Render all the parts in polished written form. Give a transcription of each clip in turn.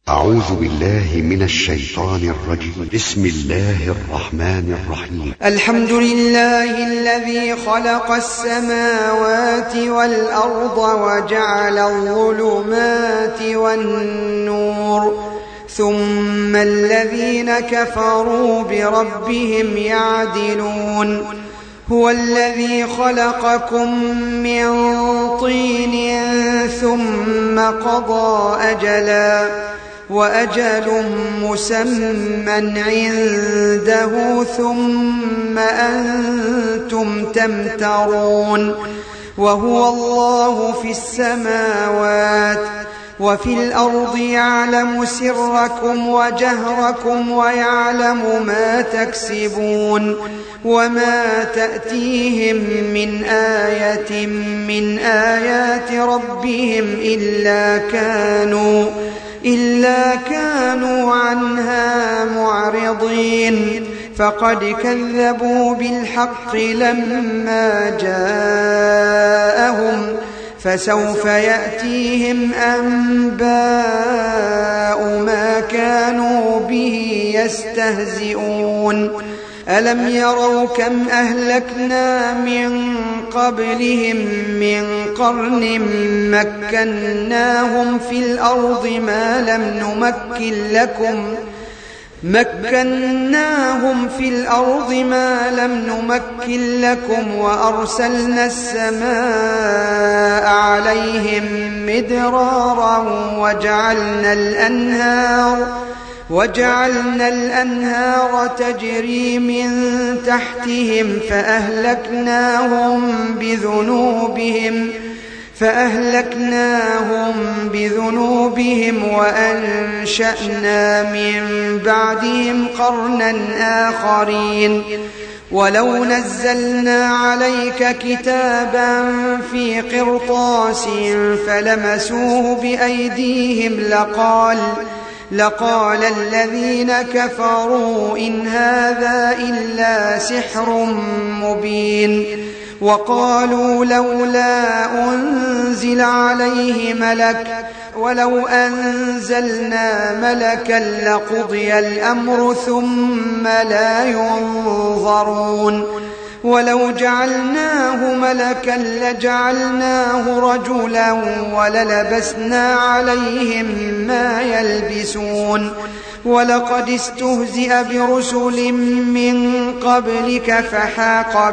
أعوذ بالله من الشيطان الرجيم. بسم الله الرحمن الرحيم. الحمد لله الذي خلق السماوات والأرض وجعل الظلمات والنور ثم الذين كفروا بربهم يعدلون. هو الذي خلقكم من طين ثم قضى أجلا وأجل مسمى عنده ثم أنتم تمترون. وهو الله في السماوات وفي الأرض يعلم سركم وجهركم ويعلم ما تكسبون وما تأتيهم من آية من آيات ربهم إلا كانوا عنها معرضين. فقد كذبوا بالحق لما جاءهم فسوف يأتيهم أنباء ما كانوا به يستهزئون. ألم يروا كم أهلكنا من قبلهم من قرن مكناهم في الأرض ما لم نمكن لكم وأرسلنا السماء عليهم مدرارا وجعلنا الأنهار تجري من تحتهم فأهلكناهم بذنوبهم وأنشأنا من بعدهم قرنا آخرين. ولو نزلنا عليك كتابا في قرطاس فلمسوه بأيديهم لقال الذين كفروا إن هذا إلا سحر مبين. وقالوا لولا أنزل عليه ملك ولو أنزلنا ملكا لقضي الأمر ثم لا ينظرون. ولو جعلناه ملكا لجعلناه رجلا وللبسنا عليهم ما يلبسون. ولقد استهزئ برسل من قبلك فحاق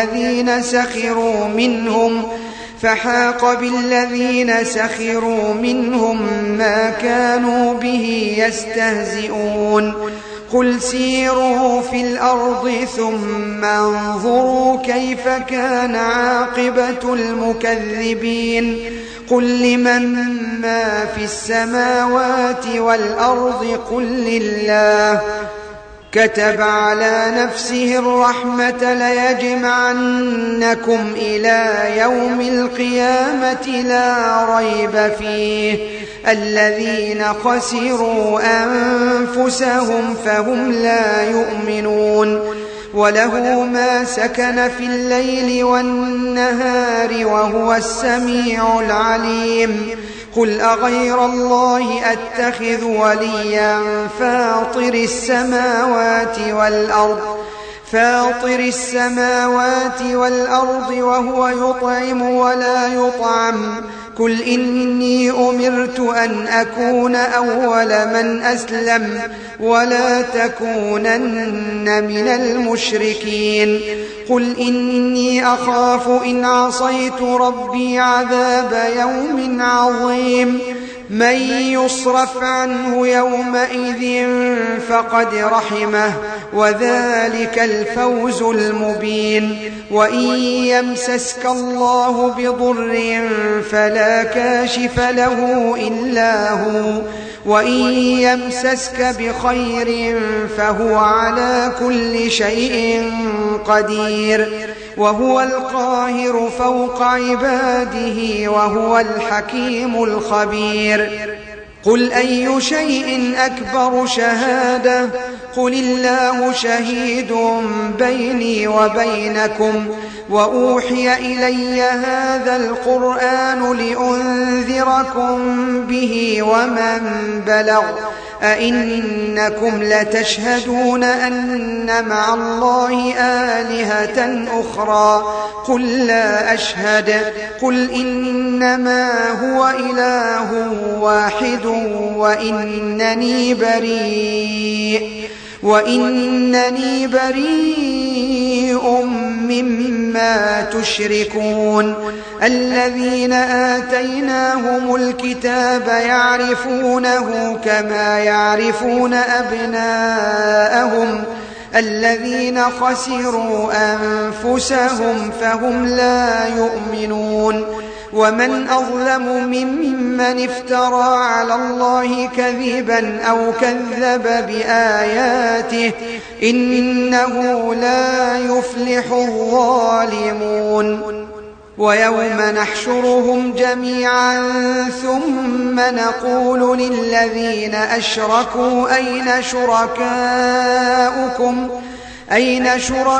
بالذين سخروا منهم ما كانوا به يستهزئون. قل سيروا في الأرض ثم انظروا كيف كان عاقبة المكذبين. قل لمن ما في السماوات والأرض قل لله. كتب على نفسه الرحمة ليجمعنكم إلى يوم القيامة لا ريب فيه. الذين خسروا أنفسهم فهم لا يؤمنون. وله ما سكن في الليل والنهار وهو السميع العليم. قل أغير الله أتخذ وليا فاطر السماوات والأرض وهو يطعم ولا يطعم. قل إني أمرت أن أكون أول من أسلم ولا تكونن من المشركين. قل إني أخاف إن عصيت ربي عذاب يوم عظيم. من يصرف عنه يومئذ فقد رحمه وذلك الفوز المبين. وإن يمسسك الله بضر فلا كاشف له إلا هو وإن يمسسك بخير فهو على كل شيء قدير. وهو القاهر فوق عباده وهو الحكيم الخبير. قل أي شيء أكبر شهادة قل الله شهيد بيني وبينكم وأوحي إلي هذا القرآن لأنذركم به ومن بلغ أئنكم لتشهدون أن مع الله آلهة أخرى قل لا أشهد قل إنما هو إله واحد وإنني بريء مما تشركون الذين آتيناهم الكتاب يعرفونه كما يعرفون أبناءهم الذين خسروا أنفسهم فهم لا يؤمنون ومن أظلم ممن افترى على الله كذبا أو كذب بآياته إنه لا يفلح الظالمون ويوم نحشرهم جميعا ثم نقول للذين أشركوا أين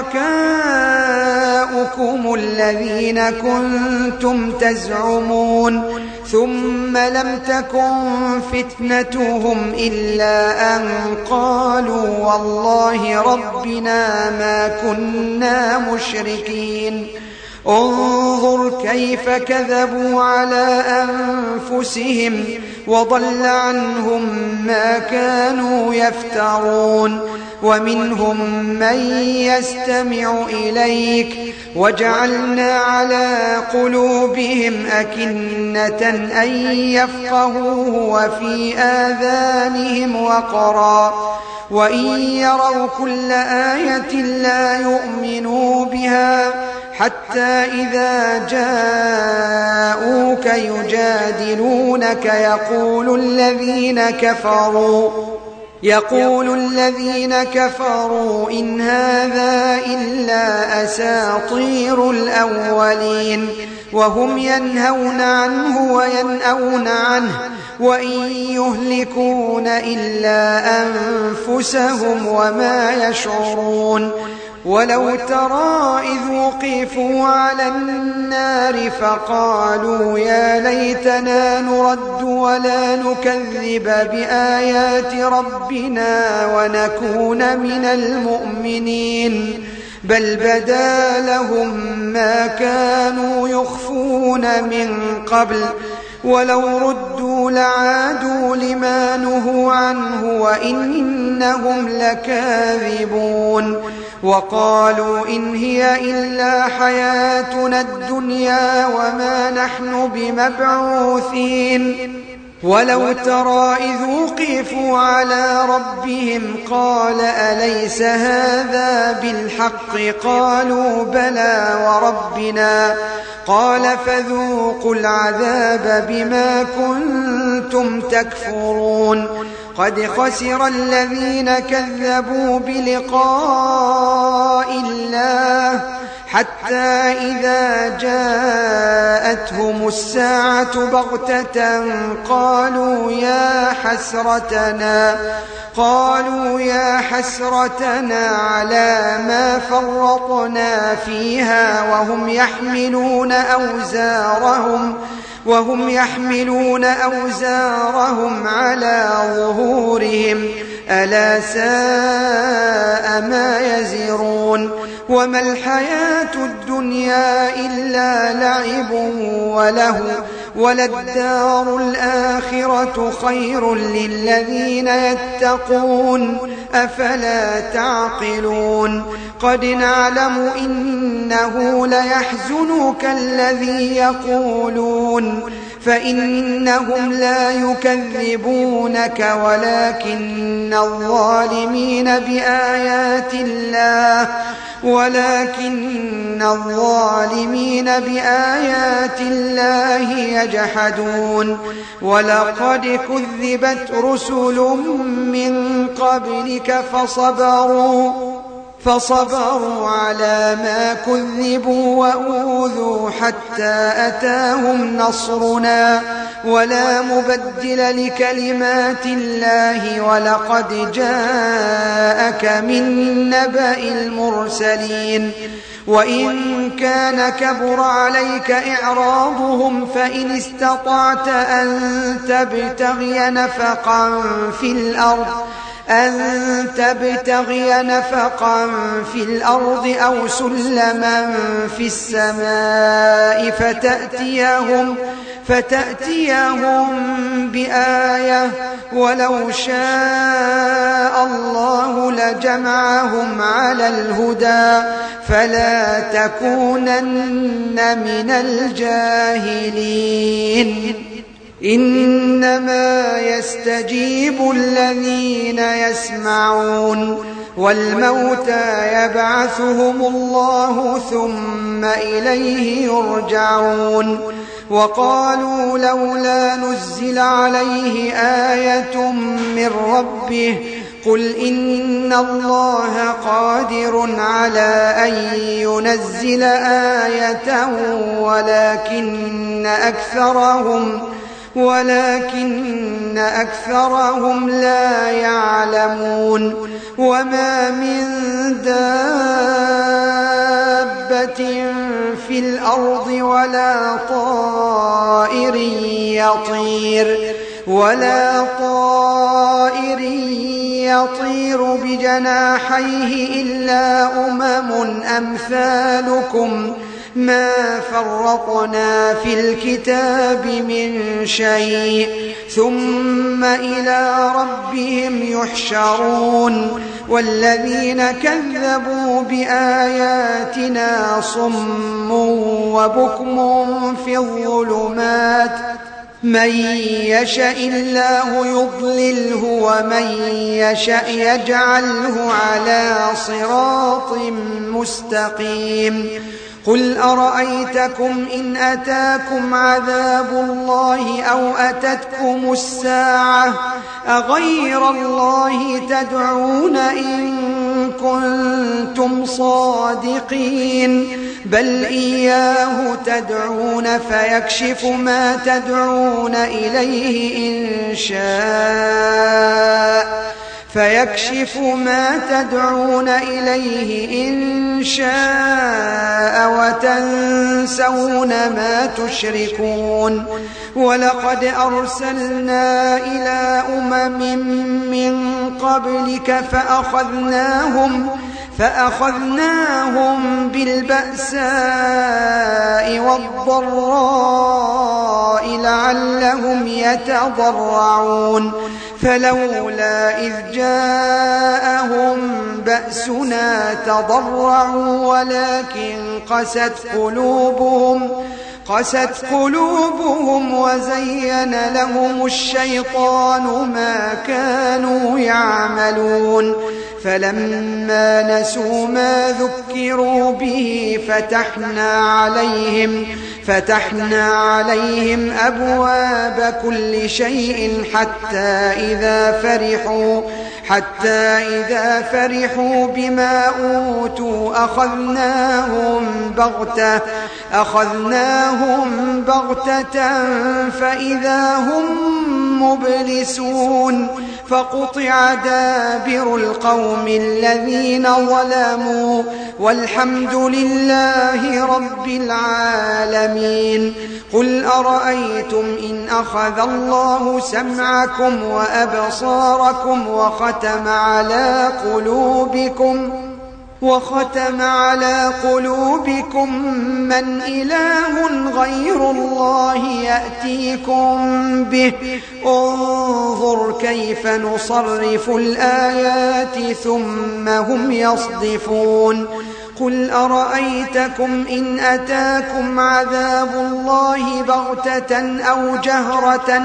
شركاؤكم الذين كنتم تزعمون ثم لم تكن فتنتهم إلا أن قالوا والله ربنا ما كنا مشركين انظر كيف كذبوا على أنفسهم وضل عنهم ما كانوا يفترون ومنهم من يستمع إليك وجعلنا على قلوبهم أكنة أن يفقهوه وفي آذانهم وقرا وإن يروا كل آية لا يؤمنوا بها حتى إذا جاءوك يجادلونك يقول الذين كفروا إن هذا إلا أساطير الأولين وهم ينهون عنه وينأون عنه وإن يهلكون إلا أنفسهم وما يشعرون ولو ترى إذ وقفوا على النار فقالوا يا ليتنا نرد ولا نكذب بآيات ربنا ونكون من المؤمنين بل بدا لهم ما كانوا يخفون من قبل ولو ردوا لعادوا لما نهوا عنه وإنهم لكاذبون وقالوا إن هي إلا حياتنا الدنيا وما نحن بمبعوثين ولو ترى إذ وقفوا على ربهم قال أليس هذا بالحق قالوا بلى وربنا قال فذوقوا العذاب بما كنتم تكفرون قد خسر الذين كذبوا بلقاء الله حتى إذا جاءتهم الساعة بغتة قالوا يا حسرتنا على ما فرطنا فيها وهم يحملون أوزارهم على ظهورهم ألا ساء ما يزرون وما الحياة الدنيا إلا لعب وله وللدار الآخرة خير للذين يتقون أفلا تعقلون قد نعلم إنه ليحزنك الذي يقولون فإنهم لا يكذبونك ولكن الظالمين بآيات الله يجحدون ولقد كذبت رسل من قبلك فصبروا على ما كذبوا وأوذوا حتى أتاهم نصرنا ولا مبدل لكلمات الله ولقد جاءك من نبأ المرسلين وإن كان كبر عليك إعراضهم فإن استطعت أن تبتغي نفقا في الأرض أو سلما في السماء فتأتيهم بآية ولو شاء الله لجمعهم على الهدى فلا تكونن من الجاهلين إنما يستجيب الذين يسمعون والموتى يبعثهم الله ثم إليه يرجعون وقالوا لولا نزل عليه آية من ربه قل إن الله قادر على أن ينزل آية ولكن أكثرهم لا يعلمون وما من دابة في الأرض ولا طائر يطير بجناحيه إلا أمثالكم ما فرطنا في الكتاب من شيء ثم إلى ربهم يحشرون والذين كذبوا بآياتنا صم وبكم في الظلمات من يشاء الله يضلله ومن يشاء يجعله على صراط مستقيم قل أرأيتكم إن أتاكم عذاب الله أو أتتكم الساعة أغير الله تدعون إن كنتم صادقين بل إياه تدعون فيكشف ما تدعون إليه إن شاء وتنسون ما تشركون ولقد أرسلنا إلى من قبلك فأخذناهم بالبأساء والضراء لعلهم يتضرعون فلولا إذ جاءهم بأسنا تضرعوا ولكن قست قلوبهم وزين لهم الشيطان ما كانوا يعملون فلما نسوا ما ذكروا به فتحنا عليهم أبواب كل شيء حتى إذا فرحوا بما أوتوا أخذناهم بغتة فإذا هم مبلسون فقطع دابر القوم الذين ظلموا والحمد لله رب العالمين قل أرأيتم إن أخذ الله سمعكم وأبصاركم وختم على قلوبكم من إله غير الله يأتيكم به انظر كيف نصرف الآيات ثم هم يصدفون قل أرأيتكم إن أتاكم عذاب الله بغتة أو جهرة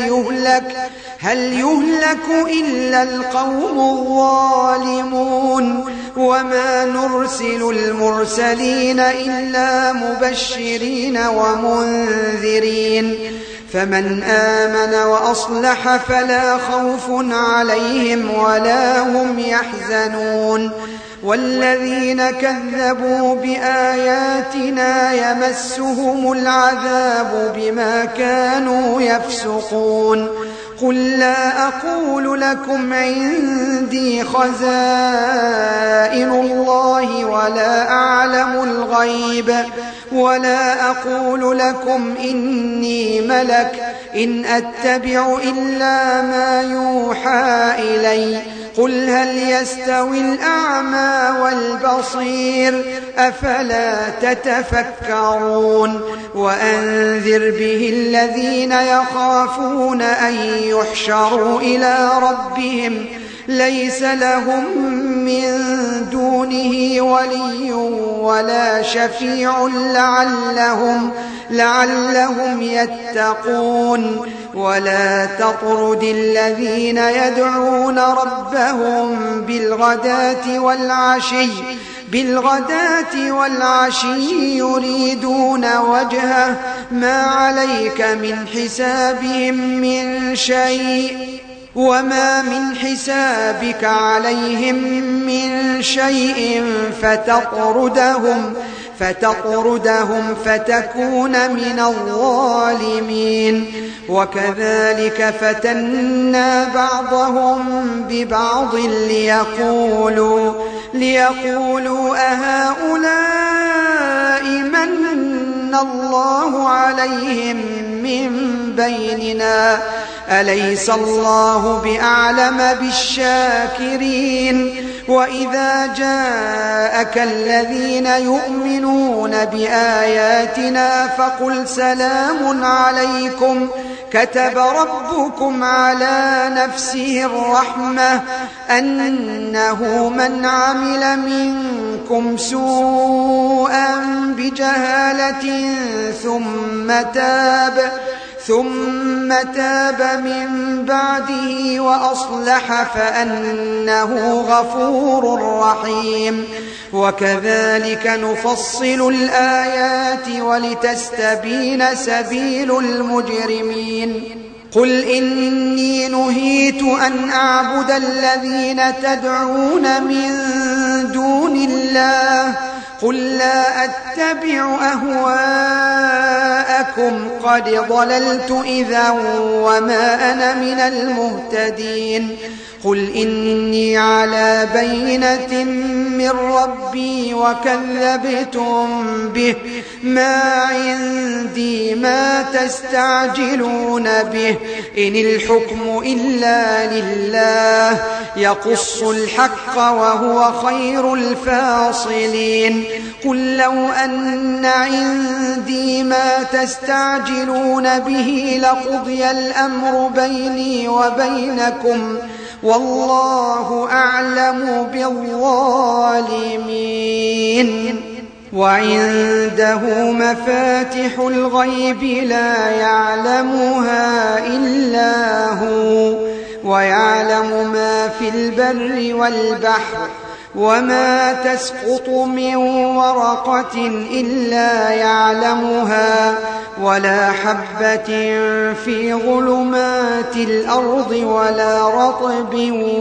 هل يهلك إلا القوم الظالمون وما نرسل المرسلين إلا مبشرين ومنذرين فمن آمن وأصلح فلا خوف عليهم ولا هم يحزنون والذين كذبوا بآياتنا يمسهم العذاب بما كانوا يفسقون قل لا أقول لكم عندي خزائن الله ولا أعلم الغيب ولا أقول لكم إني ملك إن أتبع إلا ما يوحى إلي قل هل يستوي الأعمى والبصير أفلا تتفكرون وأنذر به الذين يخافون أن يحشروا إلى ربهم ليس لهم من دونه ولي ولا شفيع لعلهم يتقون ولا تطرد الذين يدعون ربهم بالغداة والعشي يريدون وجهه ما عليك من حسابهم من شيء وما من حسابك عليهم من شيء فتطردهم فتكون من الظالمين وكذلك فتنا بعضهم ببعض ليقولوا أهؤلاء من الله عليهم من بيننا أليس الله بأعلم بالشاكرين وإذا جاءك الذين يؤمنون بآياتنا فقل سلام عليكم كتب ربكم على نفسه الرحمة أنه من عمل منكم سوءا بجهالة ثم تاب من بعده وأصلح فأنه غفور رحيم وكذلك نفصل الآيات ولتستبين سبيل المجرمين قل إني نهيت أن أعبد الذين تدعون من دون الله قل لا أتبع أهواءكم قد ضللت إذا وما أنا من المهتدين قل إني على بينة من ربي وكذبتم به ما عندي ما تستعجلون به إن الحكم إلا لله يقص الحق وهو خير الفاصلين قل لو أن عندي ما تستعجلون به لقضي الأمر بيني وبينكم والله أعلم بالظالمين وعنده مفاتح الغيب لا يعلمها إلا هو ويعلم ما في البر والبحر وما تسقط من ورقة إلا يعلمها ولا حبة في ظلمات الأرض ولا رطب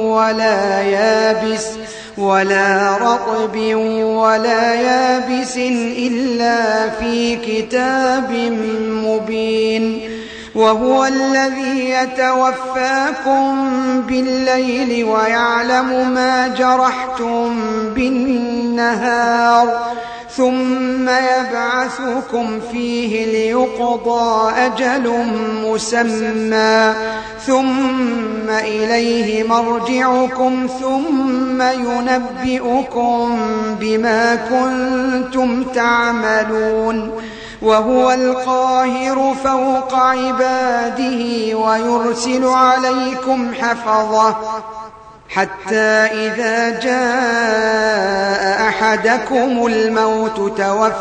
ولا يابس إلا في كتاب مبين وهو الذي يتوفاكم بالليل ويعلم ما جرحتم بالنهار ثم يبعثكم فيه ليقضى أجل مسمى ثم إليه مرجعكم ثم ينبئكم بما كنتم تعملون وهو القاهر فوق عباده ويرسل عليكم حفظة حتى إذا جاء أحدكم الموت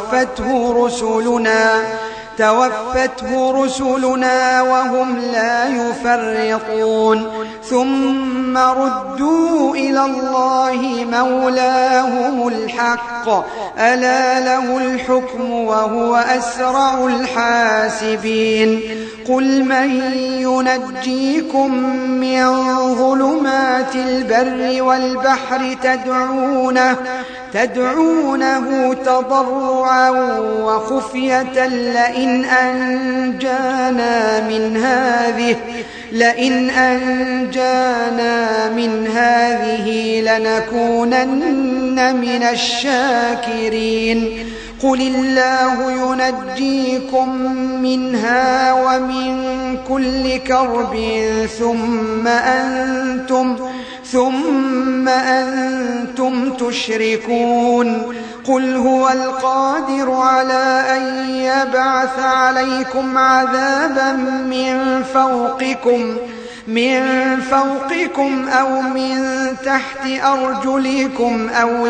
توفته رسلنا وهم لا يفرطون ثم ردوا إلى الله مولاهم الحق ألا له الحكم وهو أسرع الحاسبين قل من ينجيكم من ظلمات البر البر والبحر تدعونه تضرعا وخفية لئن أنجانا من هذه لنكونن من الشاكرين قل الله ينجيكم منها ومن كل كرب ثم أنتم تشركون قل هو القادر على أن يبعث عليكم عذابا من فوقكم أو من تحت أرجلكم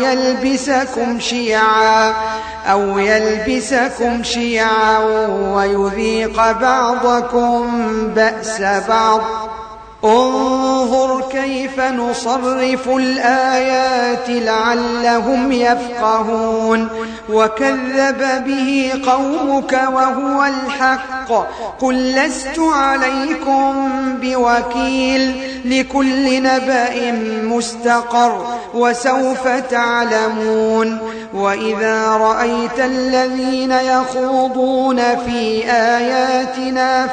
أو يلبسكم شيعا ويذيق بعضكم بأس بعض انظر كيف نصرف الآيات لعلهم يفقهون وكذب به قومك وهو الحق قل لست عليكم بوكيل لكل نبأ مستقر وسوف تعلمون وإذا رأيت الذين يخوضون في آياتنا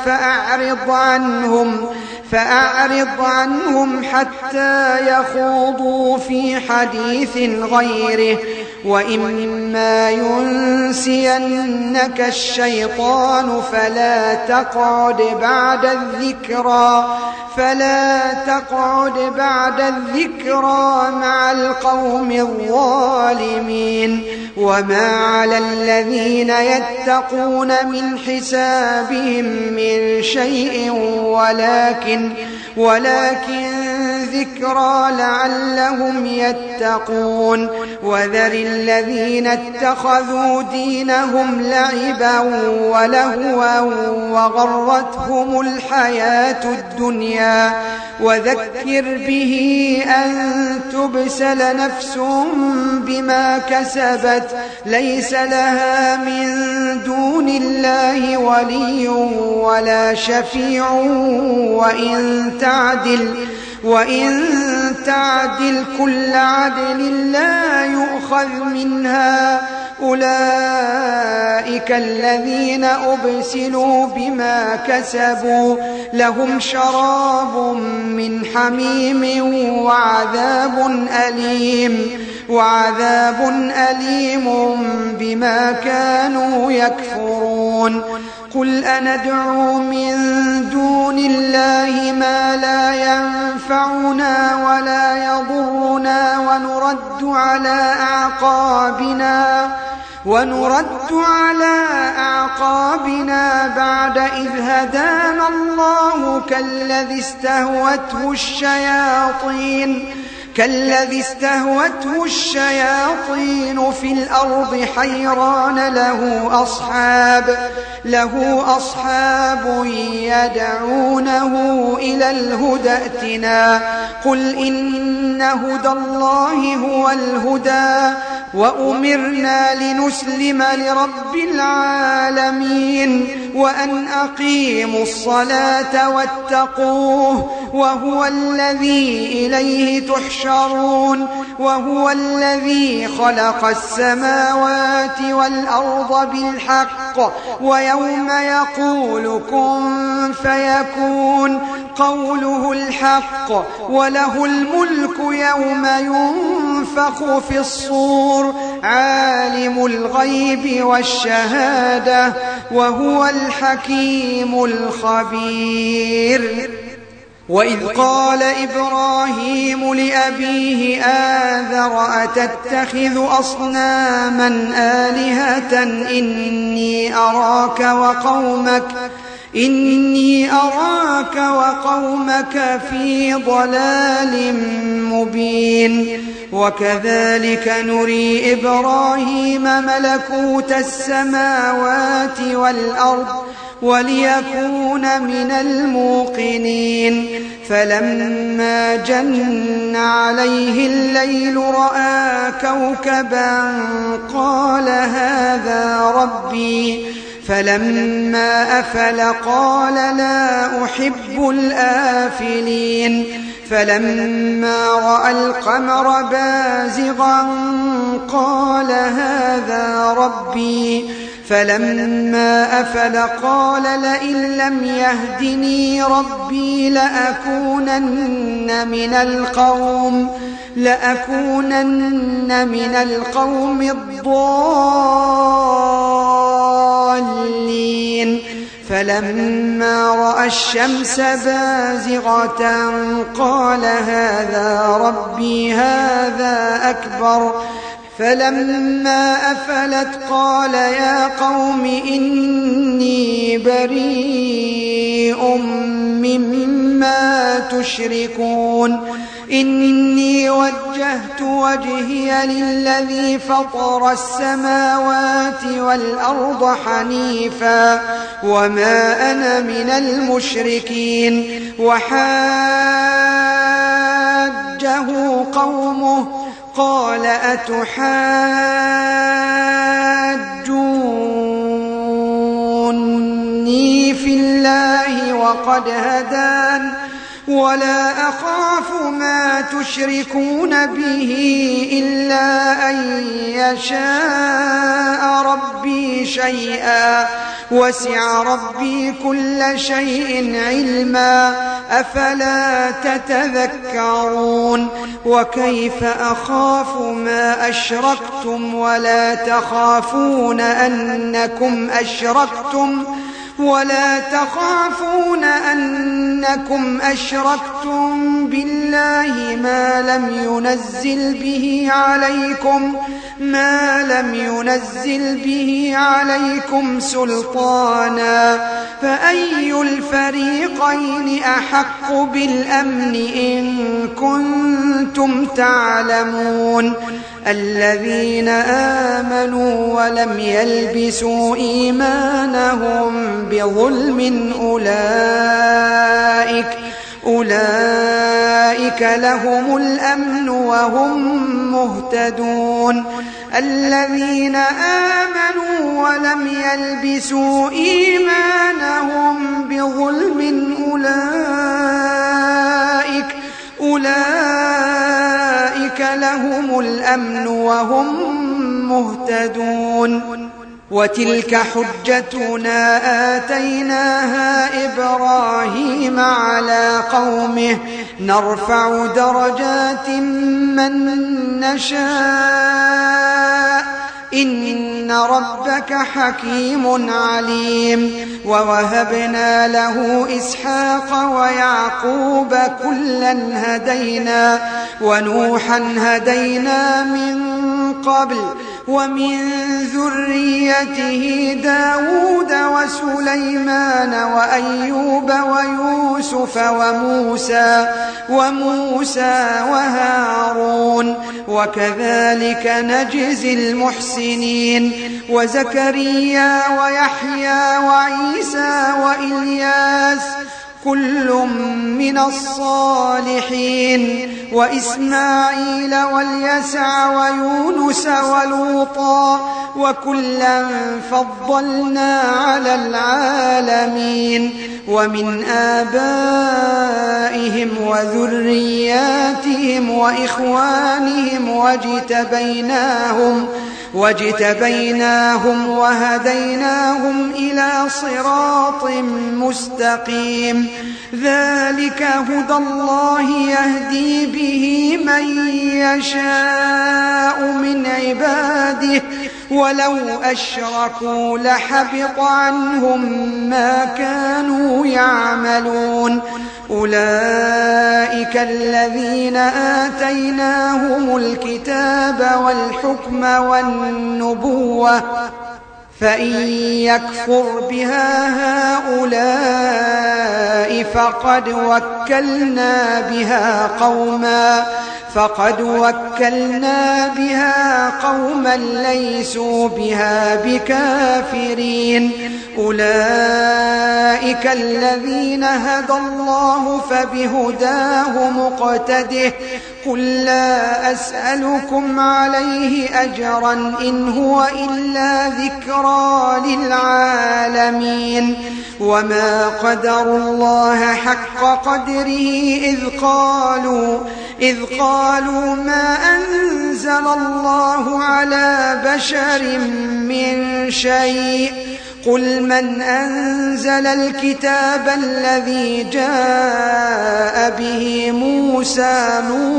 فأعرض عنهم حتى يخوضوا في حديث غيره وإما ينسينك الشيطان فلا تقعد بعد الذكرى مع القوم الظالمين وما على الذين يتقون من حسابهم من شيء ولكن ذكرى لعلهم يتقون وذر الذين اتخذوا دينهم لعبا ولهوا وغرتهم الحياة الدنيا وذكر به أن تبسل نفس بما كسبت ليس لها من دون الله ولي ولا شفيع وإن تعدل كل عدل لا يؤخذ منها أولئك الذين أبسلوا بما كسبوا لهم شراب من حميم وعذاب أليم بما كانوا يكفرون قل أندعو من دون الله ما لا ينفعنا ولا يضرنا ونرد على أعقابنا بعد إذ هدانا الله كالذي استهوته الشياطين في الأرض حيران له أصحاب يدعونه إلى الهدى ائتنا قل إن هدى الله هو الهدى وأمرنا لنسلم لرب العالمين وأن أقيموا الصلاة واتقوه وهو الذي إليه تحشرون وهو الذي خلق السماوات والأرض بالحق ويوم يقول كن فيكون قوله الحق وله الملك يوم ينفخ في الصور عالم الغيب والشهادة وهو الحكيم الخبير وإذ قال إبراهيم لأبيه آذر أتتخذ أصناما آلهة إني أراك وقومك في ضلال مبين وكذلك نري إبراهيم ملكوت السماوات والأرض وليكون من الموقنين فلما جن عليه الليل رأى كوكبا قال هذا ربي فلما أفل قال لا أحب الآفلين فلما رأى القمر بازغا قال هذا ربي فلما أفل قال لئن لم يهدني ربي لأكونن من القوم الضالين فلما رأى الشمس بازغة قال هذا ربي هذا أكبر فلما أفلت قال يا قوم إني بريء مما تشركون إني وجهت وجهي للذي فطر السماوات والأرض حنيفا وما أنا من المشركين وحاجه قومه قال أتحاجوني في الله وقد هدان ولا أخاف ما تشركون به إلا أن يشاء ربي شيئا وسع ربي كل شيء علما أفلا تتذكرون وكيف أخاف ما أشركتم ولا تخافون أنكم أشركتم بالله ما لم ينزل به عليكم سلطانا فأي الفريقين أحق بالأمن إن كنتم تعلمون الذين آمنوا ولم يلبسوا إيمانهم بظلم أولئك لهم الأمن وهم مهتدون الذين آمنوا ولم يلبسوا إيمانهم بظلم أولئك لهم الأمن وهم مهتدون وتلك حجتنا آتيناها إبراهيم على قومه نرفع درجات من نشاء إن ربك حكيم عليم ووهبنا له إسحاق ويعقوب كلا هدينا ونوحا هدينا من قبل ومن ذريته داود وسليمان وأيوب ويوسف وموسى وهارون وكذلك نجزي المحسنين وزكريا ويحيى وعيسى وإلياس كل من الصالحين وإسماعيل واليسع ويونس ولوطا وكلا فضلنا على العالمين ومن آبائهم وذرياتهم وإخوانهم واجتبيناهم وهديناهم إلى صراط مستقيم ذلك هدى الله يهدي به من يشاء من عباده ولو أشركوا لحبط عنهم ما كانوا يعملون أولئك الذين آتيناهم الكتاب والحكم والنبوة فإن يكفر بها هؤلاء فقد وكلنا بها قوما ليسوا بها بكافرين أولئك الذين هدى الله فبهداه مقتده قل لا أسألكم عليه أجرا إن هو إلا ذكرى للعالمين وما قدروا الله حق قدره إذ قالوا ما أنزل الله على بشر من شيء قل من أنزل الكتاب الذي جاء به موسى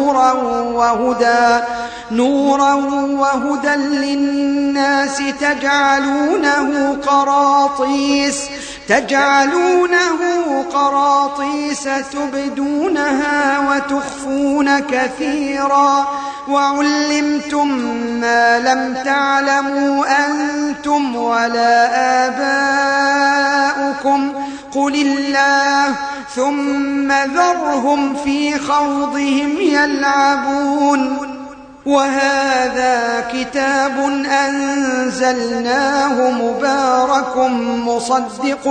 نورا وهدى للناس تجعلونه قراطيس تبدونها وتخفون كثيرا وعلمتم ما لم تعلموا أنتم ولا آباؤكم قل الله ثم ذرهم في خوضهم يلعبون وهذا كتاب أنزلناه مبارك مصدق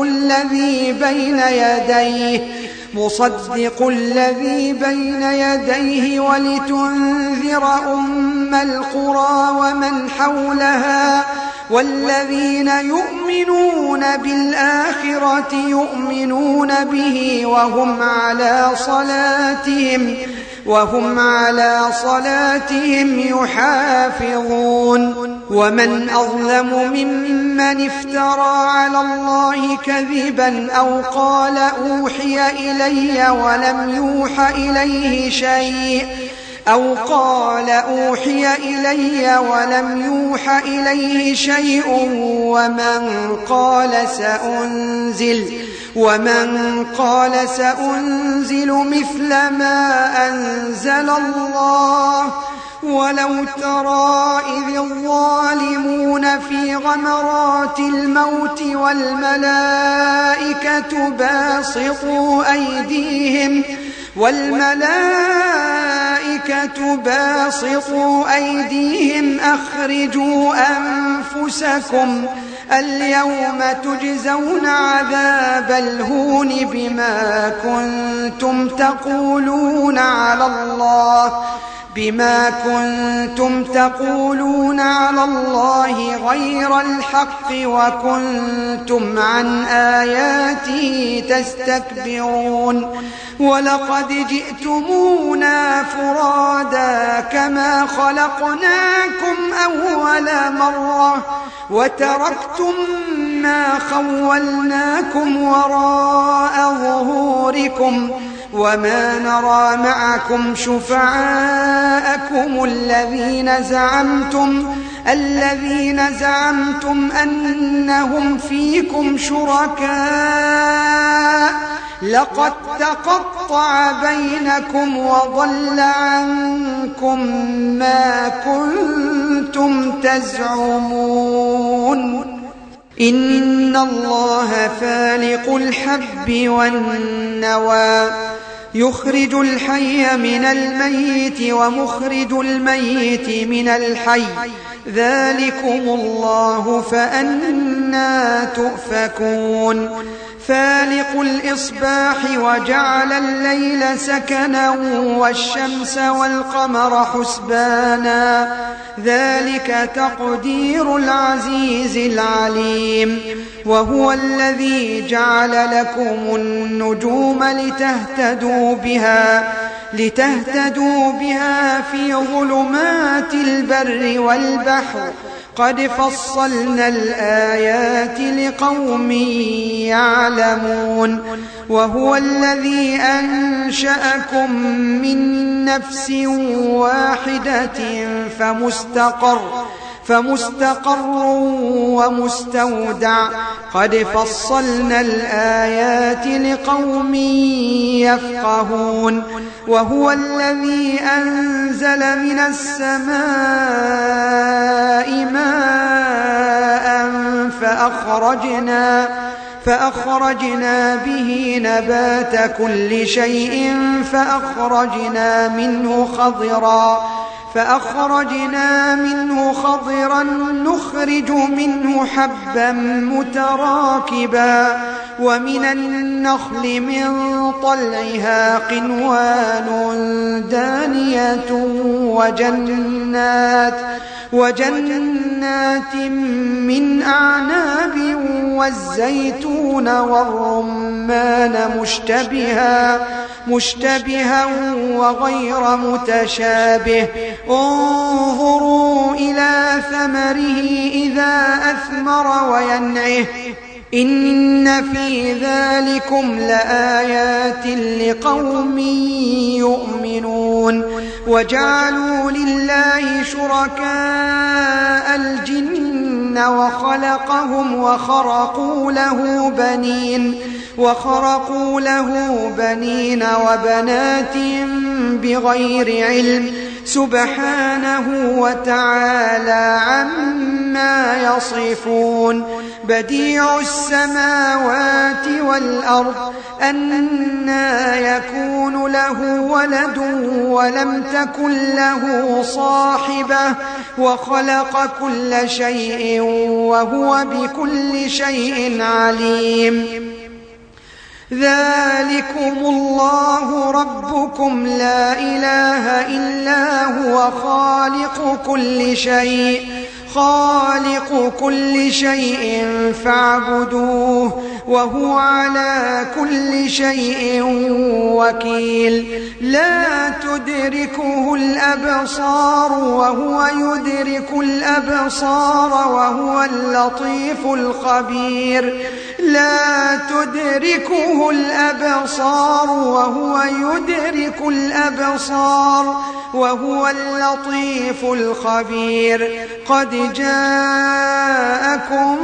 الذي بين يديه ولتنذر أم القرى ومن حولها والذين يؤمنون بالآخرة يؤمنون به وهم على صلاتهم يحافظون ومن أظلم ممن افترى على الله كذبا أو قال أوحي إلي ولم يوحى إليه شيء ومن قال سأنزل مثل ما أنزل الله ولو ترى إذ الظالمون في غمرات الموت والملائكة باسطوا أيديهم أخرجوا أنفسكم اليوم تجزون عذاب الهون بما كنتم تقولون على الله غير الحق وكنتم عن آياته تستكبرون ولقد جئتمونا فرادا كما خلقناكم أول مرة وتركتم ما خولناكم وراء ظهوركم وما نرى معكم شفعاءكم الذين زعمتم أنهم فيكم شركاء لقد تقطع بينكم وضل عنكم ما كنتم تزعمون إن الله فالق الحب والنوى يخرج الحي من الميت ومخرج الميت من الحي ذلكم الله فأنى تؤفكون فالق الإصباح وجعل الليل سكنا والشمس والقمر حسبانا ذلك تقدير العزيز العليم وهو الذي جعل لكم النجوم لتهتدوا بها في ظلمات البر والبحر قد فصلنا الآيات لقوم يعلمون وهو الذي أنشأكم من نفس واحدة فمستقر ومستودع قد فصلنا الآيات لقوم يفقهون وهو الذي أنزل من السماء ماء فأخرجنا به نبات كل شيء فأخرجنا منه خضرا نخرج منه حبا متراكبا ومن النخل من طلعها قنوان دانية وجنات من أعناب والزيتون والرمان مشتبها وغير متشابه انظروا إلى ثمره إذا أثمر وينعه إن في ذلكم لآيات لقوم يؤمنون وجعلوا لله شركاء الجن وخلقهم وخرقوا له بنين وبنات بغير علم سبحانه وتعالى عما يصفون بديع السماوات والأرض أنى يكون له ولد ولم تكن له صاحبة وخلق كل شيء وهو بكل شيء عليم ذلكم الله ربكم لا إله إلا هو خالق كل شيء فاعبدوه وهو على كل شيء وكيل لا تدركه الأبصار وهو يدرك الأبصار وهو اللطيف الخبير لا تدركه الأبصار وهو يدرك الأبصار وهو اللطيف الخبير قد جاءكم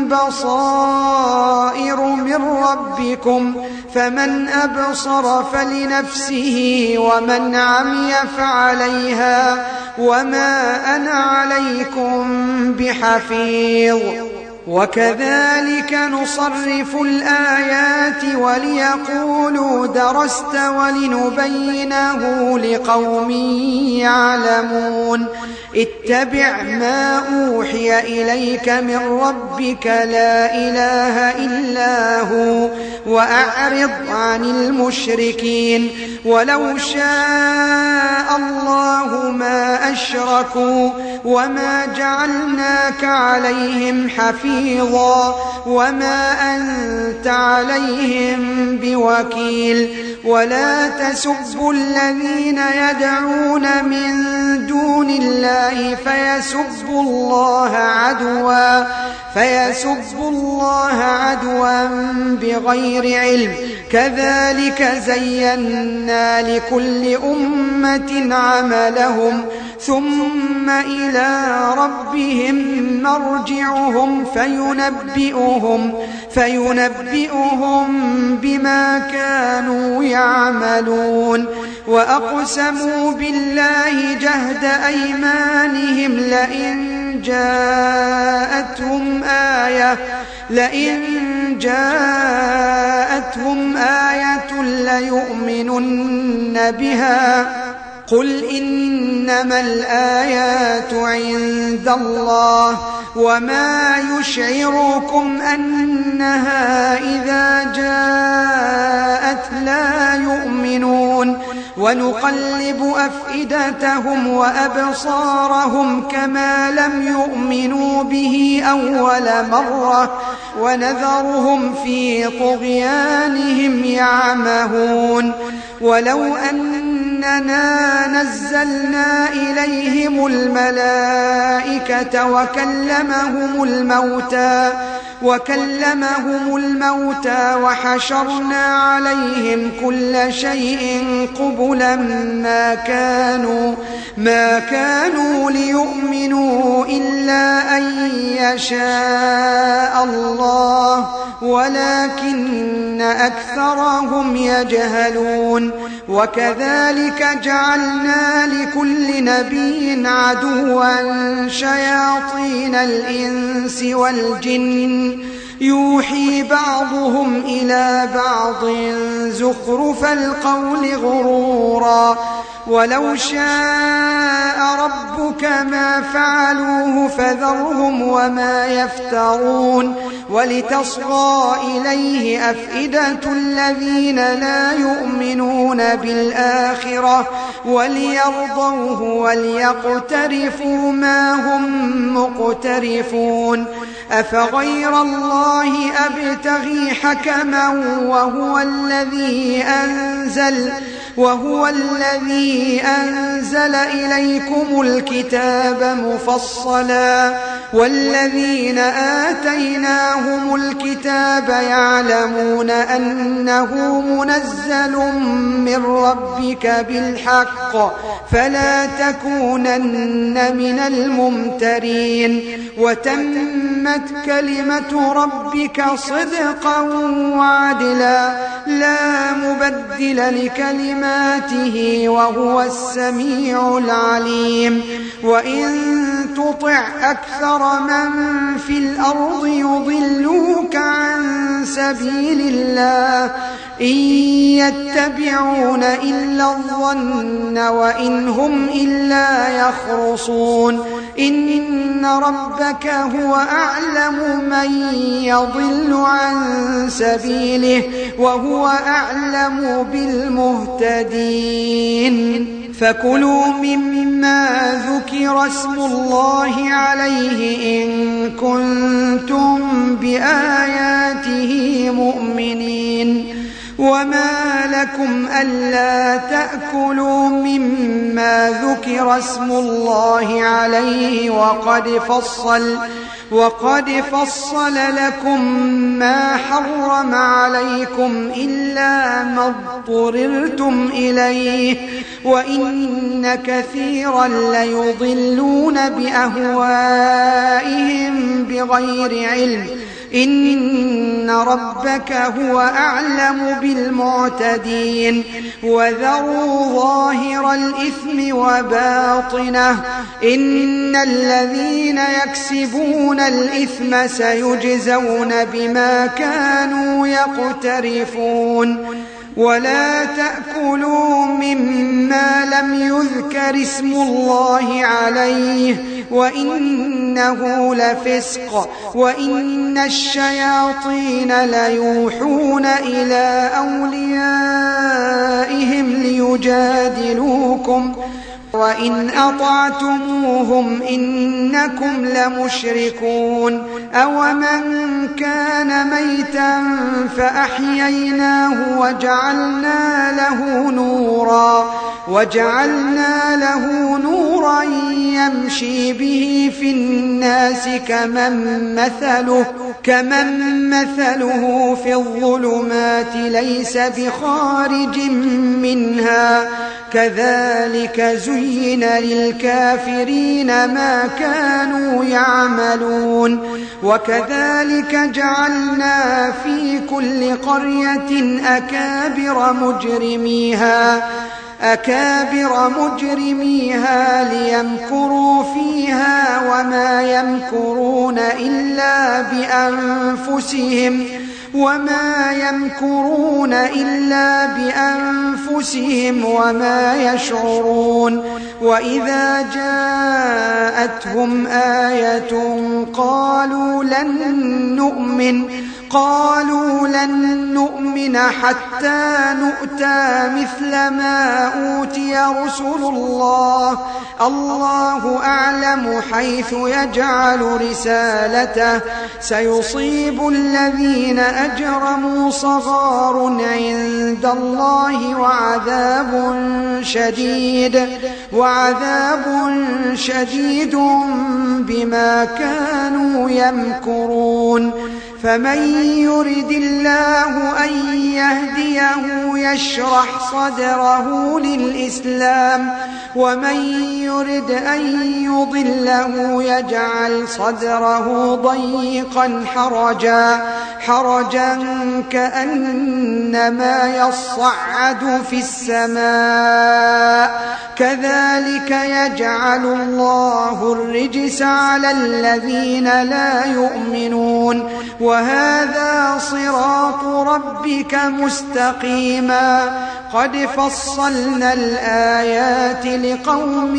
بصائر من ربكم فمن أبصر فلنفسه ومن عمي فعليها وما أنا عليكم بحفيظ وكذلك نصرف الآيات وليقولوا درست ولنبينه لقوم يعلمون اتبع ما أوحي إليك من ربك لا إله إلا هو وأعرض عن المشركين ولو شاء الله ما أشركوا وما جعلناك عليهم حفيظا وما أنت عليهم بوكيل ولا تسبوا الذين يدعون من دون الله فيسبوا الله عدوا بغير علم كذلك زينا لكل أمة عملهم ثم إلى ربهم مرجعهم فينبئهم بما كانوا يعملون وأقسموا بالله جهد أيمانهم لئن جاءتهم آية ليؤمنن بها قل إنما الآيات عند الله وما يشعركم أنها إذا جاءت لا يؤمنون ونقلب أفئدتهم وأبصارهم كما لم يؤمنوا به أول مرة ونذرهم في طغيانهم يعمهون ولو أننا نزلنا إليهم الملائكة وكلمهم الموتى وحشرنا عليهم كل شيء قبلا ما كانوا ليؤمنوا إلا أن يشاء الله ولكن أكثرهم يجهلون وكذلك جعلنا لكل نبي عدوا شياطين الإنس والجن يوحي بعضهم إلى بعض زخرف القول غرورا ولو شاء ربك ما فعلوه فذرهم وما يفترون ولتصغى إليه أفئدة الذين لا يؤمنون بالآخرة وليرضوه وليقترفوا ما هم مقترفون أفغير الله أبتغي حكما وهو الذي أنزل إليكم الكتاب مفصلا والذين آتيناهم الكتاب يعلمون أنه منزل من ربك بالحق فلا تكونن من الممترين وتمت كلمة ربك صدقا وعدلا لا مبدل لكلماته وهو السميع العليم وإن تطع أكثر من في الأرض يضلوك عن سبيل الله إن يتبعون إلا الظن وإن هم إلا يخرصون إن ربك هو أعلم من يضل عن سبيله وهو أعلم بالمهتدين فكلوا مما ذكر اسم الله عليه إن كنتم بآياته مؤمنين وما لكم ألا تأكلوا مما ذكر اسم الله عليه وقد فصل لكم ما حرم عليكم إلا ما اضطررتم إليه وإن كثيرا ليضلون بأهوائهم بغير علم إن ربك هو أعلم بالمعتدين وذروا ظاهر الإثم وباطنه إن الذين يكسبون الإثم سيجزون بما كانوا يقترفون ولا تأكلوا مما لم يذكر اسم الله عليه وإنه لفسق وإن الشياطين ليوحون إلى أوليائهم ليجادلوكم وإن أطعتموهم إنكم لمشركون أومن كان ميتا فأحييناه وجعلنا له نورا يمشي به في الناس كمن مثله في الظلمات ليس بخارج منها كذلك زين للكافرين ما كانوا يعملون وكذلك جعلنا في كل قرية أكابر مجرميها ليمكروا فيها وما يمكرون إلا بأنفسهم وما يشعرون وإذا جاءتهم آية قالوا لن نؤمن حتى نؤتى مثل ما أوتي رسل الله أعلم حيث يجعل رسالته سيصيب الذين أجرموا صغار عند الله وعذاب شديد بما كانوا يمكرون فمن يرد الله أن يهديه يشرح صدره للإسلام ومن يرد أن يضله يجعل صدره ضيقا حرجا كأنما يصعد في السماء كذلك يجعل الله الرجس على الذين لا يؤمنون وهذا صراط ربك مستقيما قد فصلنا الآيات لقوم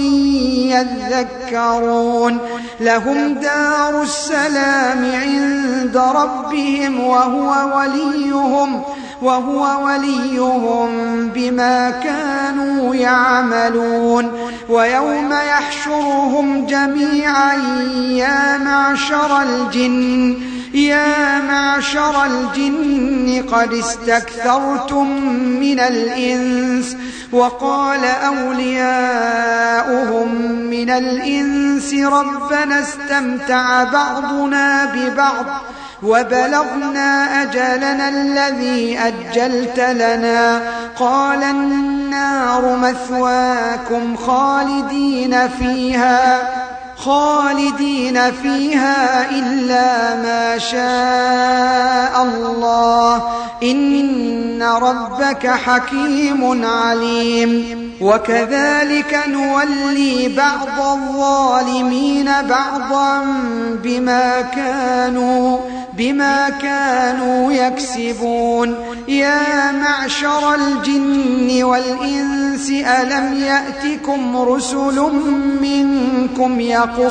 يذكرون لهم دار السلام عند ربهم وهو وليهم بما كانوا يعملون ويوم يحشرهم جميعا يا معشر الجن قد استكثرتم من الإنس وقال أولياؤهم من الإنس ربنا استمتع بعضنا ببعض وبلغنا أجلنا الذي أجلت لنا قال النار مثواكم خالدين فيها إلا ما شاء الله إن ربك حكيم عليم وكذلك نولي بعض الظالمين بعضا بما كانوا يكسبون يا معشر الجن والإنس ألم يأتكم رسل منكم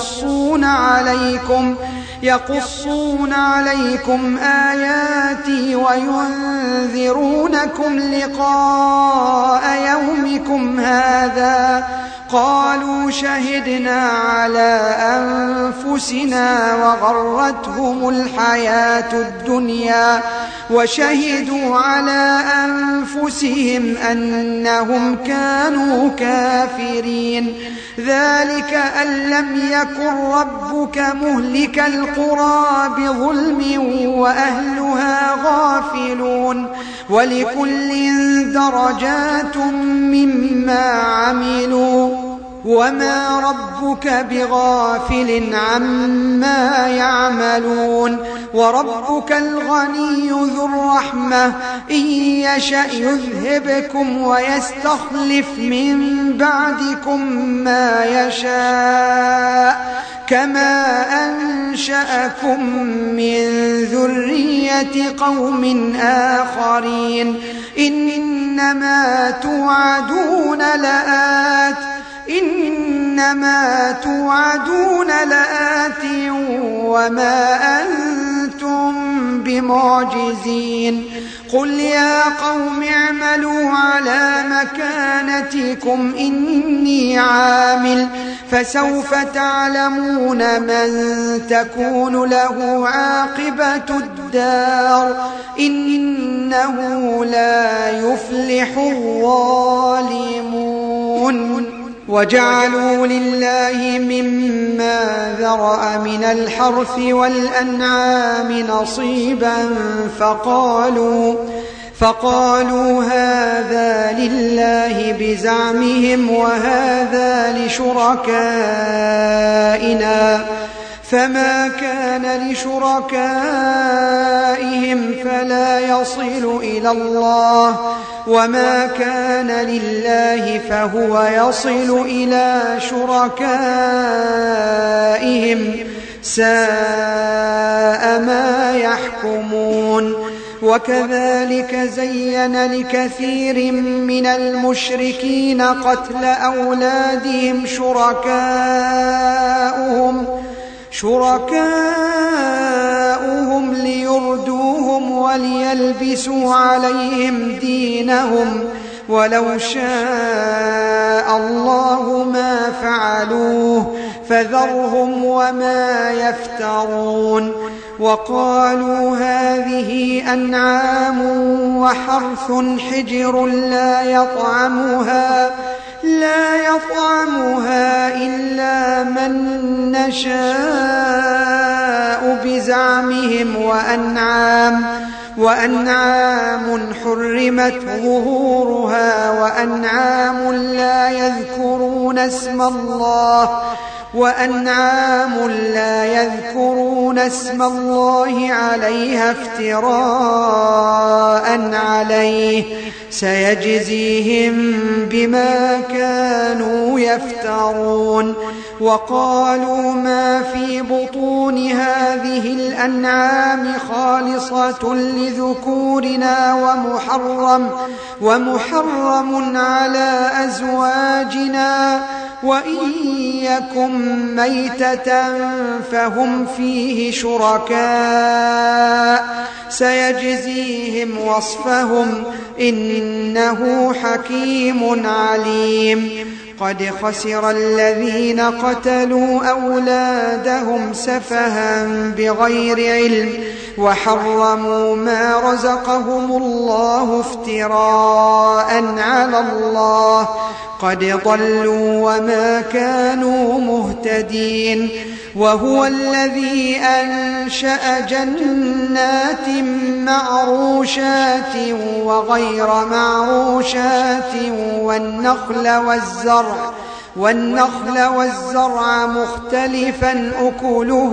يقصون عليكم آياتي وينذرونكم لقاء يومكم هذا قالوا شهدنا على أنفسنا وغرتهم الحياة الدنيا وشهدوا على أنفسهم أنهم كانوا كافرين ذلك أن لم يكن ربك مهلك القرى بظلم وأهلها غافلون ولكل درجات مما عملوا وما ربك بغافل عما يعملون وربك الغني ذو الرحمة إن يشأ يذهبكم ويستخلف من بعدكم ما يشاء كما أنشأكم من ذرية قوم آخرين إنما توعدون لآت وما أنتم بمعجزين قل يا قوم اعملوا على مكانتكم إني عامل فسوف تعلمون من تكون له عاقبة الدار إنه لا يفلح الظالمون وجعلوا لله مما ذرأ من الحرث والأنعام نصيبا فقالوا هذا لله بزعمهم وهذا لشركائنا فما كان لشركائهم فلا يصل إلى الله وما كان لله فهو يصل إلى شركائهم ساء ما يحكمون وكذلك زين لكثير من المشركين قتل أولادهم شركاؤهم ليردوهم وليلبسوا عليهم دينهم ولو شاء الله ما فعلوه فذرهم وما يفترون وقالوا هذه أنعام وحرث حجر لا يطعمها إلا من نشاء بزعمهم وأنعام حرمت ظهورها وأنعام لا يذكرون اسم الله وأنعام لا يذكرون اسم الله عليها افتراء عليه سيجزيهم بما كانوا يفترون. وقالوا ما في بطون هذه الأنعام خالصة لذكورنا ومحرم على أزواجنا وإن يكن ميتة فهم فيه شركاء سيجزيهم وصفهم إنه حكيم عليم. قد خسر الذين قتلوا أولادهم سفها بغير علم وحرموا ما رزقهم الله افتراء على الله قد ضلوا وما كانوا مهتدين. وهو الذي أنشأ جنات معروشات وغير معروشات والنخل مختلفا أكله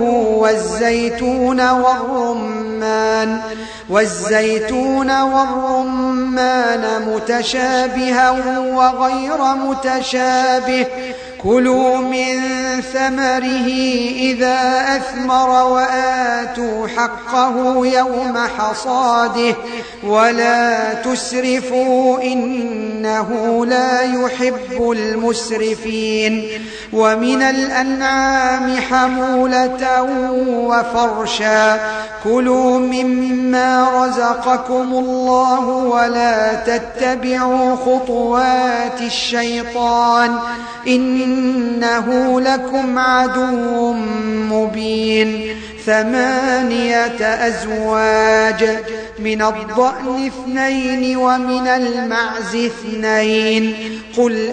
والزيتون والرمان متشابها وغير متشابه كلوا من ثمره إذا أثمر وآتوا حقه يوم حصاده ولا تسرفوا إنه لا يحب المسرفين. ومن الأنعام حمولة وفرشا كلوا مما رزقكم الله ولا تتبعوا خطوات الشيطان إنه لكم عدو مبين. 8 أزواج من الضأن 2 ومن المعز 2 قل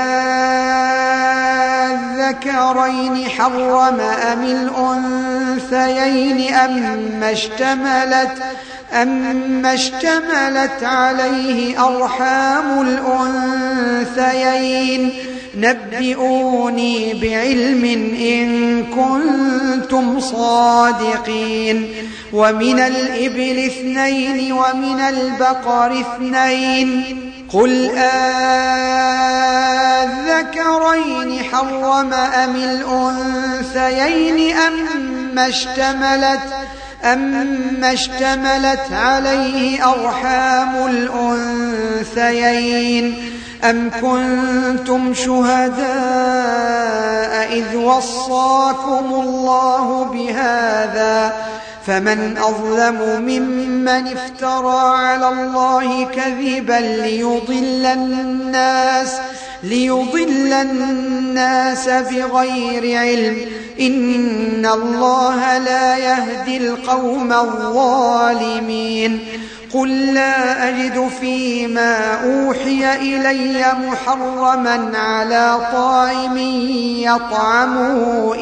الذكرين حرم أم الأنثيين أما اشتملت عليه أرحام الأنثيين نبئوني بعلم إن كنتم صادقين. ومن الإبل 2 ومن البقر 2 قل الذكرين حرم أم الأنثيين أما اشتملت عليه أرحام الأنثيين أم كنتم شهداء إذ وصاكم الله بهذا فمن أظلم ممن افترى على الله كذبا ليضل الناس بغير علم إن الله لا يهدي القوم الظالمين. قل لا أجد فيما أوحي إلي محرما على طاعم يطعمه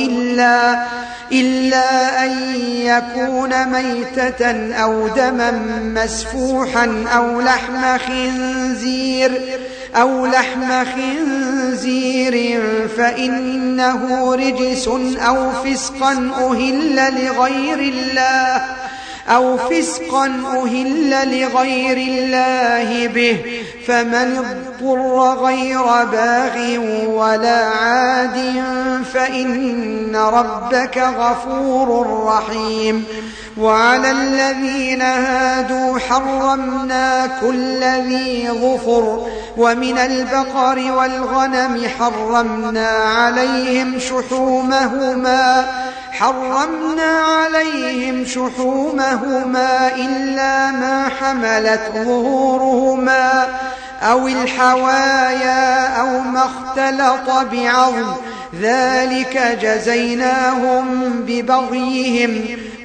إلا أن يكون ميتة أو دما مسفوحا أو لحم خنزير فإنه رجس أو فسقا أهل لغير الله به فمن اضطر غير باغ ولا عاد فإن ربك غفور رحيم. وعلى الذين هادوا حرمنا كل ذي ظفر ومن البقر والغنم حرمنا عليهم شحومهما إلا ما حملت ظهورهما أو الحوايا أو ما اختلط بعظم ذلك جزيناهم ببغيهم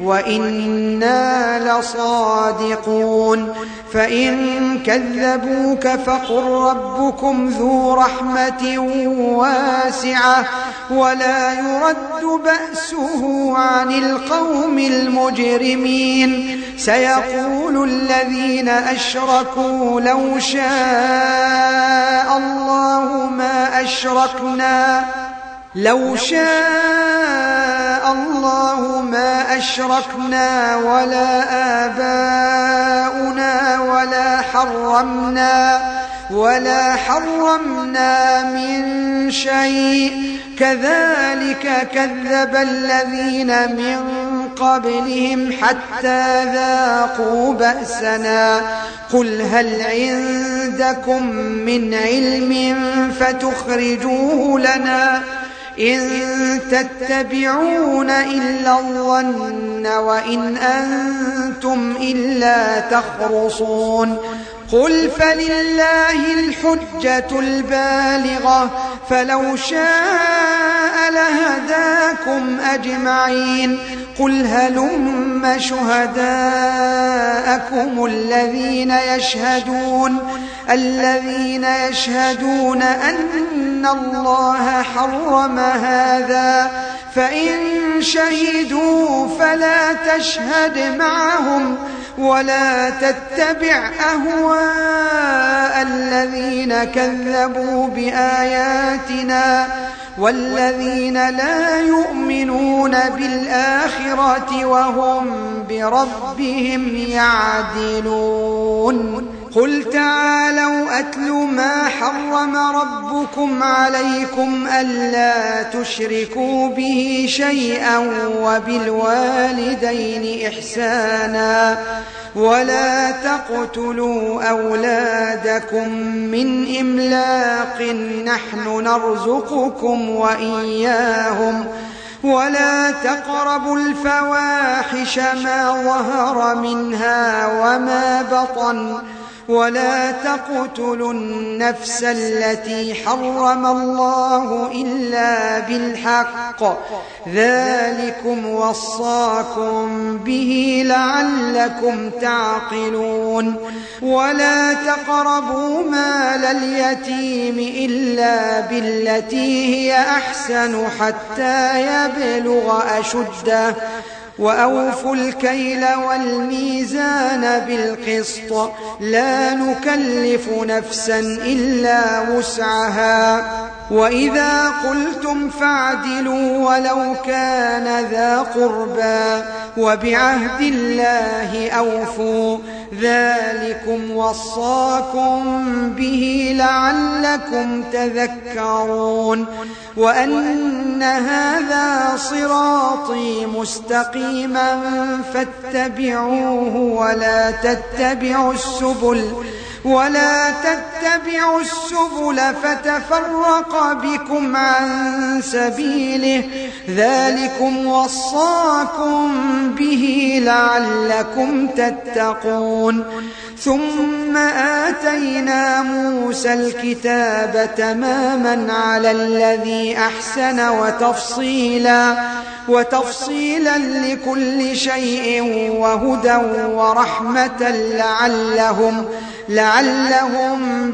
وإنا لصادقون. فإن كذبوك فقل ربكم ذو رحمة واسعة ولا يرد بأسه عن القوم المجرمين. سيقول الذين أشركوا لو شاء الله ما أشركنا لو شاء الله ما أشركنا ولا آباؤنا ولا حرمنا من شيء كذلك كذب الذين من قبلهم حتى ذاقوا بأسنا قل هل عندكم من علم فتخرجوه لنا إن تتبعون إلا الظن وإن أنتم إلا تخرصون قل فلله الحجة البالغة فلو شاء لهداكم أجمعين قل هلم شهداءكم الذين يشهدون أن الله حرم هذا فإن شهدوا فلا تشهد معهم ولا تتبع أهواء الذين كذبوا بآياتنا والذين لا يؤمنون بالآخرة وهم بربهم يعدلون قل تعالوا أتل ما حرم ربكم عليكم ألا تشركوا به شيئا وبالوالدين إحسانا ولا تقتلوا أولادكم من إملاق نحن نرزقكم وإياهم ولا تقربوا الفواحش ما ظهر منها وما بطن ولا تقتلوا النفس التي حرم الله إلا بالحق ذلكم وصاكم به لعلكم تعقلون ولا تقربوا مال اليتيم إلا بالتي هي أحسن حتى يبلغ أشده وأوفوا الكيل والميزان بالقسط لا نكلف نفسا إلا وسعها وإذا قلتم فاعدلوا ولو كان ذا قربى وبعهد الله أوفوا ذلكم وصاكم به لعلكم تذكرون وأن هذا صراطي مستقيما فاتبعوه ولا تتبعوا السبل فتفرق بكم عن سبيله ذلكم وصاكم به لعلكم تتقون ثم آتينا موسى الكتاب تماما على الذي أحسن وتفصيلا لكل شيء وهدى ورحمة لعلهم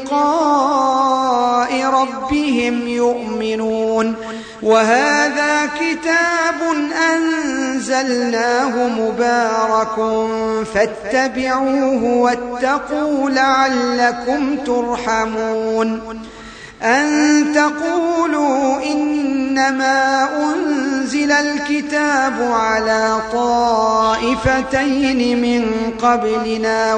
بلقاء ربهم يؤمنون وهذا كتاب أنزلناه مبارك فاتبعوه واتقوا لعلكم ترحمون أن تقولوا إنما أنزل الكتاب على طائفتين من قبلنا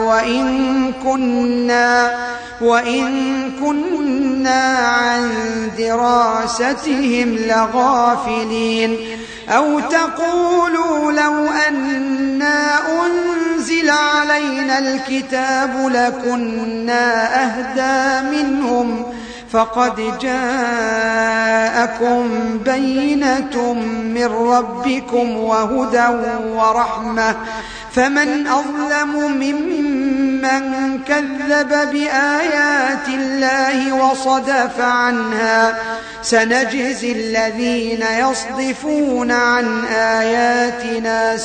وإن كنا عن دراستهم لغافلين أو تقولوا لو أنا أنزل علينا الكتاب لكنا أهدى منهم فقد جاءكم بينة من ربكم وهدى ورحمة فمن أظلم ممن كذب بآيات الله وصدف عنها سنجزي الذين يصدفون عن آياتنا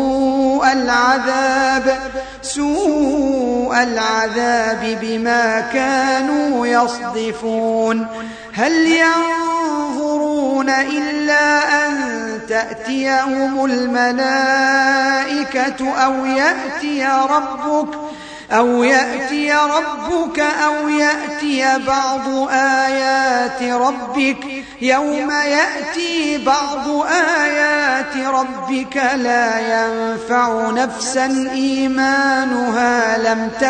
سوء العذاب بما كانوا يصدفون هل ينظرون إلا أن تأتيهم الملائكة أو يأتي ربك أو يأتي ربك أو يأتي بعض آيات ربك يوم يأتي بعض آيات ربك لا ينفع نفسا إيمانها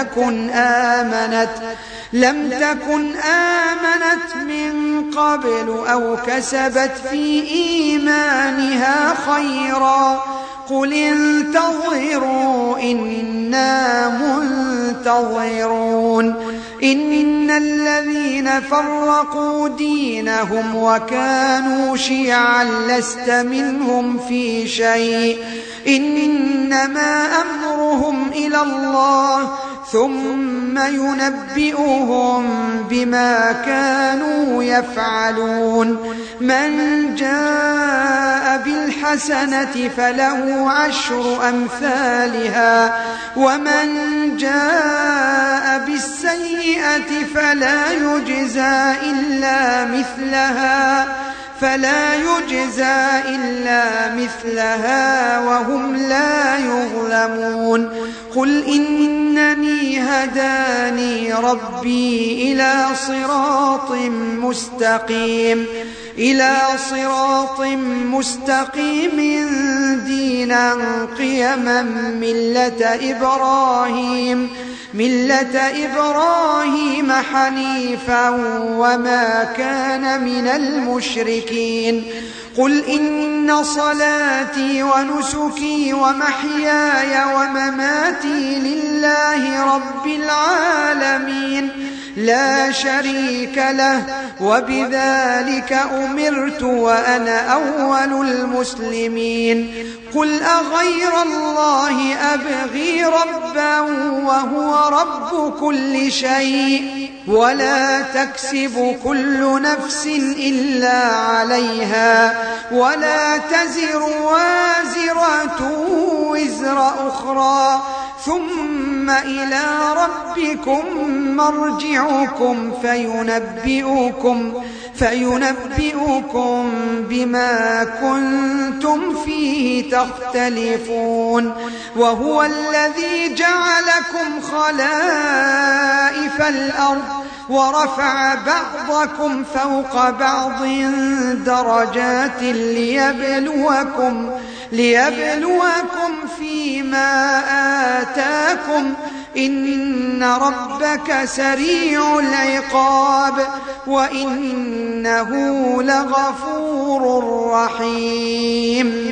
لم تكن آمنت من قبل أو كسبت في إيمانها خيرا قل انتظروا إنا منتظرون إن الذين فرقوا دينهم وكانوا شيعا لست منهم في شيء إنما أمرهم إلى الله ثم ينبئهم بما كانوا يفعلون من جاء بالحسنة فله 10 أمثالها ومن جاء بالسيئة فلا يجزى إلا مثلها وهم لا يظلمون قل إنني هداني ربي إلى صراط مستقيم دينا قيما ملة إبراهيم حنيفا وما كان من المشركين قل إن صلاتي ونسكي ومحياي ومماتي لله رب العالمين لا شريك له وبذلك أمرت وأنا أول المسلمين قل أغير الله أبغي ربا وهو رب كل شيء ولا تكسب كل نفس إلا عليها ولا تزر وازرة وزر أخرى ثم إلى ربكم مرجعكم فينبئكم بما كنتم فيه تختلفون وهو الذي جعلكم خلائف الأرض ورفع بعضكم فوق بعض درجات ليبلوكم فيما آتاكم إن ربك سريع العقاب وإنه لغفور رحيم